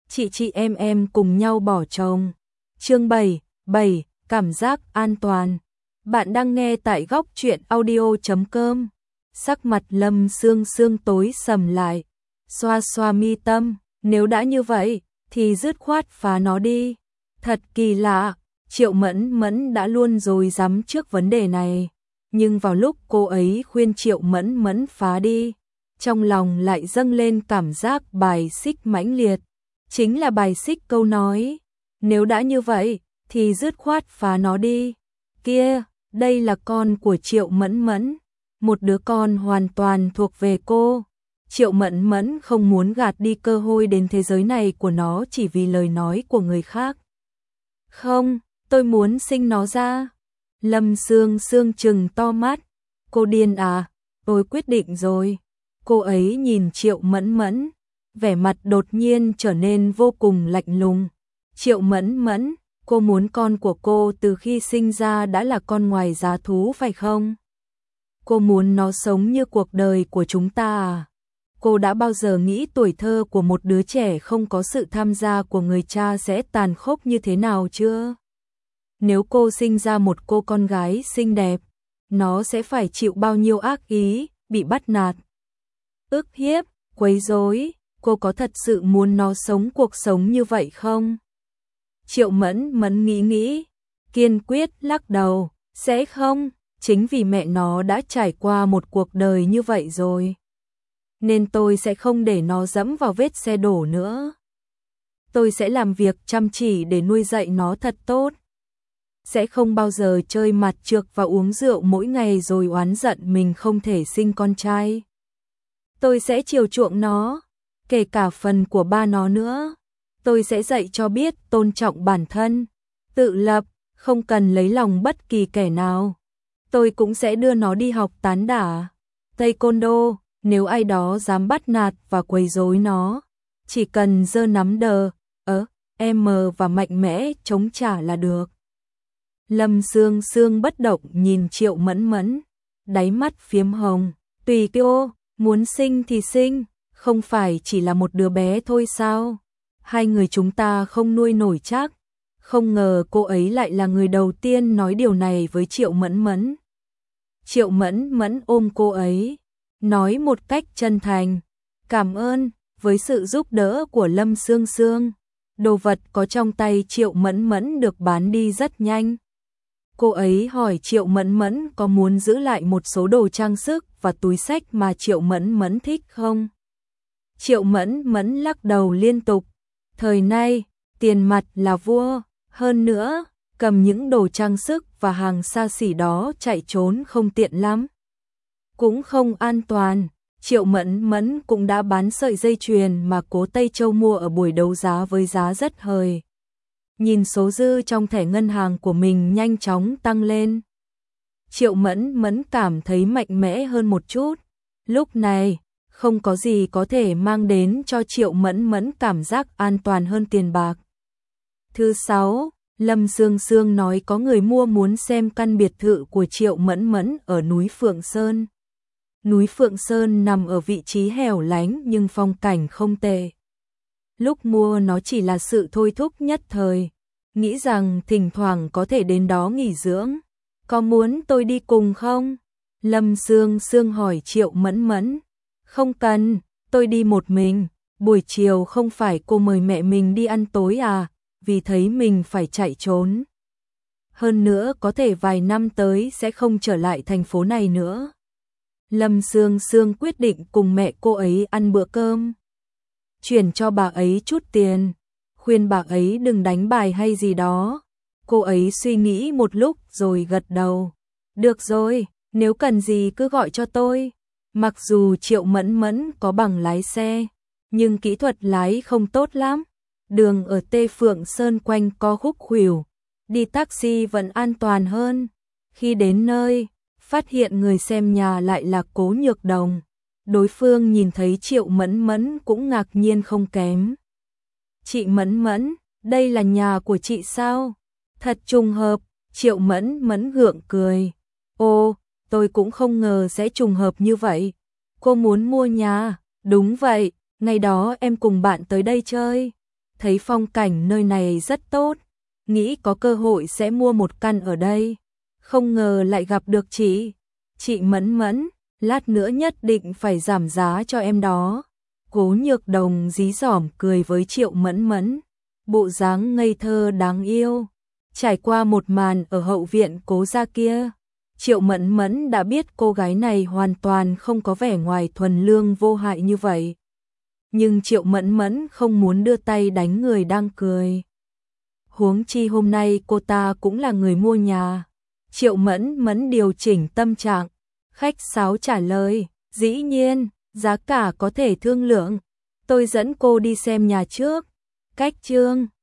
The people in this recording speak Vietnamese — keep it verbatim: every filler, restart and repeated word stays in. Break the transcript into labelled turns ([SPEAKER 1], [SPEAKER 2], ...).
[SPEAKER 1] chị chị em em cùng nhau bỏ chồng. Chương bảy, bảy, cảm giác an toàn. Bạn đang nghe tại góc truyện audio chấm com. Sắc mặt Lâm Sương Sương tối sầm lại, xoa xoa mi tâm, nếu đã như vậy thì dứt khoát phá nó đi. Thật kỳ lạ, Triệu Mẫn Mẫn đã luôn rồi dám trước vấn đề này, nhưng vào lúc cô ấy khuyên Triệu Mẫn Mẫn phá đi, trong lòng lại dâng lên cảm giác bài xích mãnh liệt. Chính là bài xích câu nói, nếu đã như vậy thì dứt khoát phá nó đi. Kia, đây là con của Triệu Mẫn Mẫn, một đứa con hoàn toàn thuộc về cô. Triệu Mẫn Mẫn không muốn gạt đi cơ hội đến thế giới này của nó chỉ vì lời nói của người khác. Không, tôi muốn sinh nó ra. Lâm Sương Sương trừng to mắt. Cô điên à? Tôi quyết định rồi. Cô ấy nhìn Triệu Mẫn Mẫn, vẻ mặt đột nhiên trở nên vô cùng lạnh lùng. Triệu Mẫn Mẫn, cô muốn con của cô từ khi sinh ra đã là con ngoài giá thú phải không? Cô muốn nó sống như cuộc đời của chúng ta à? Cô đã bao giờ nghĩ tuổi thơ của một đứa trẻ không có sự tham gia của người cha sẽ tàn khốc như thế nào chưa? Nếu cô sinh ra một cô con gái xinh đẹp, nó sẽ phải chịu bao nhiêu ác ý, bị bắt nạt, ức hiếp, quấy rối. Cô có thật sự muốn nó sống cuộc sống như vậy không? Triệu Mẫn Mẫn nghĩ nghĩ, kiên quyết lắc đầu, sẽ không, chính vì mẹ nó đã trải qua một cuộc đời như vậy rồi, nên tôi sẽ không để nó dẫm vào vết xe đổ nữa. Tôi sẽ làm việc chăm chỉ để nuôi dạy nó thật tốt. Sẽ không bao giờ chơi mặt trược và uống rượu mỗi ngày rồi oán giận mình không thể sinh con trai. Tôi sẽ chiều chuộng nó, kể cả phần của ba nó nữa. Tôi sẽ dạy cho biết tôn trọng bản thân, tự lập, không cần lấy lòng bất kỳ kẻ nào. Tôi cũng sẽ đưa nó đi học tán đả, taekwondo, nếu ai đó dám bắt nạt và quấy rối nó, chỉ cần giơ nắm đờ, ớ, em và mạnh mẽ chống trả là được. Lâm Sương Sương bất động nhìn Triệu Mẫn Mẫn, đáy mắt phiếm hồng, tùy cô, muốn sinh thì sinh, không phải chỉ là một đứa bé thôi sao? Hai người chúng ta không nuôi nổi chắc. Không ngờ cô ấy lại là người đầu tiên nói điều này với Triệu Mẫn Mẫn. Triệu Mẫn Mẫn ôm cô ấy, nói một cách chân thành, cảm ơn, với sự giúp đỡ của Lâm Sương Sương. Đồ vật có trong tay Triệu Mẫn Mẫn được bán đi rất nhanh. Cô ấy hỏi Triệu Mẫn Mẫn có muốn giữ lại một số đồ trang sức và túi xách mà Triệu Mẫn Mẫn thích không? Triệu Mẫn Mẫn lắc đầu liên tục. Thời nay, tiền mặt là vua, hơn nữa, cầm những đồ trang sức và hàng xa xỉ đó chạy trốn không tiện lắm. Cũng không an toàn. Triệu Mẫn Mẫn cũng đã bán sợi dây chuyền mà Cố Tây Châu mua ở buổi đấu giá với giá rất hời. Nhìn số dư trong thẻ ngân hàng của mình nhanh chóng tăng lên, Triệu Mẫn Mẫn cảm thấy mạnh mẽ hơn một chút. Lúc này, không có gì có thể mang đến cho Triệu Mẫn Mẫn cảm giác an toàn hơn tiền bạc. Thứ sáu, Lâm Sương Sương nói có người mua muốn xem căn biệt thự của Triệu Mẫn Mẫn ở núi Phượng Sơn. Núi Phượng Sơn nằm ở vị trí hẻo lánh nhưng phong cảnh không tệ. Lúc mua nó chỉ là sự thôi thúc nhất thời, nghĩ rằng thỉnh thoảng có thể đến đó nghỉ dưỡng. Có muốn tôi đi cùng không? Lâm Sương Sương hỏi Triệu Mẫn Mẫn. Không cần, tôi đi một mình. Buổi chiều không phải cô mời mẹ mình đi ăn tối à, vì thấy mình phải chạy trốn. Hơn nữa có thể vài năm tới sẽ không trở lại thành phố này nữa. Lâm Sương Sương quyết định cùng mẹ cô ấy ăn bữa cơm. Chuyển cho bà ấy chút tiền, khuyên bà ấy đừng đánh bài hay gì đó. Cô ấy suy nghĩ một lúc rồi gật đầu. Được rồi, nếu cần gì cứ gọi cho tôi. Mặc dù Triệu Mẫn Mẫn có bằng lái xe, nhưng kỹ thuật lái không tốt lắm. Đường ở Tê Phượng Sơn quanh co khúc khuỷu, đi taxi vẫn an toàn hơn. Khi đến nơi, phát hiện người xem nhà lại là Cố Nhược Đồng. Đối phương nhìn thấy Triệu Mẫn Mẫn cũng ngạc nhiên không kém. Chị Mẫn Mẫn, đây là nhà của chị sao? Thật trùng hợp, Triệu Mẫn Mẫn gượng cười. Ồ, tôi cũng không ngờ sẽ trùng hợp như vậy. Cô muốn mua nhà? Đúng vậy, ngày đó em cùng bạn tới đây chơi. thấy phong cảnh nơi này rất tốt, nghĩ có cơ hội sẽ mua một căn ở đây. Không ngờ lại gặp được chị. Chị Mẫn Mẫn, lát nữa nhất định phải giảm giá cho em đó. Cố Nhược Đồng dí dỏm cười với Triệu Mẫn Mẫn, bộ dáng ngây thơ đáng yêu. Trải qua một màn ở hậu viện Cố gia kia, Triệu Mẫn Mẫn đã biết cô gái này hoàn toàn không có vẻ ngoài thuần lương vô hại như vậy. Nhưng Triệu Mẫn Mẫn không muốn đưa tay đánh người đang cười. Huống chi hôm nay cô ta cũng là người mua nhà. Triệu Mẫn Mẫn điều chỉnh tâm trạng, khách sáo trả lời, dĩ nhiên, giá cả có thể thương lượng. Tôi dẫn cô đi xem nhà trước. Cách chương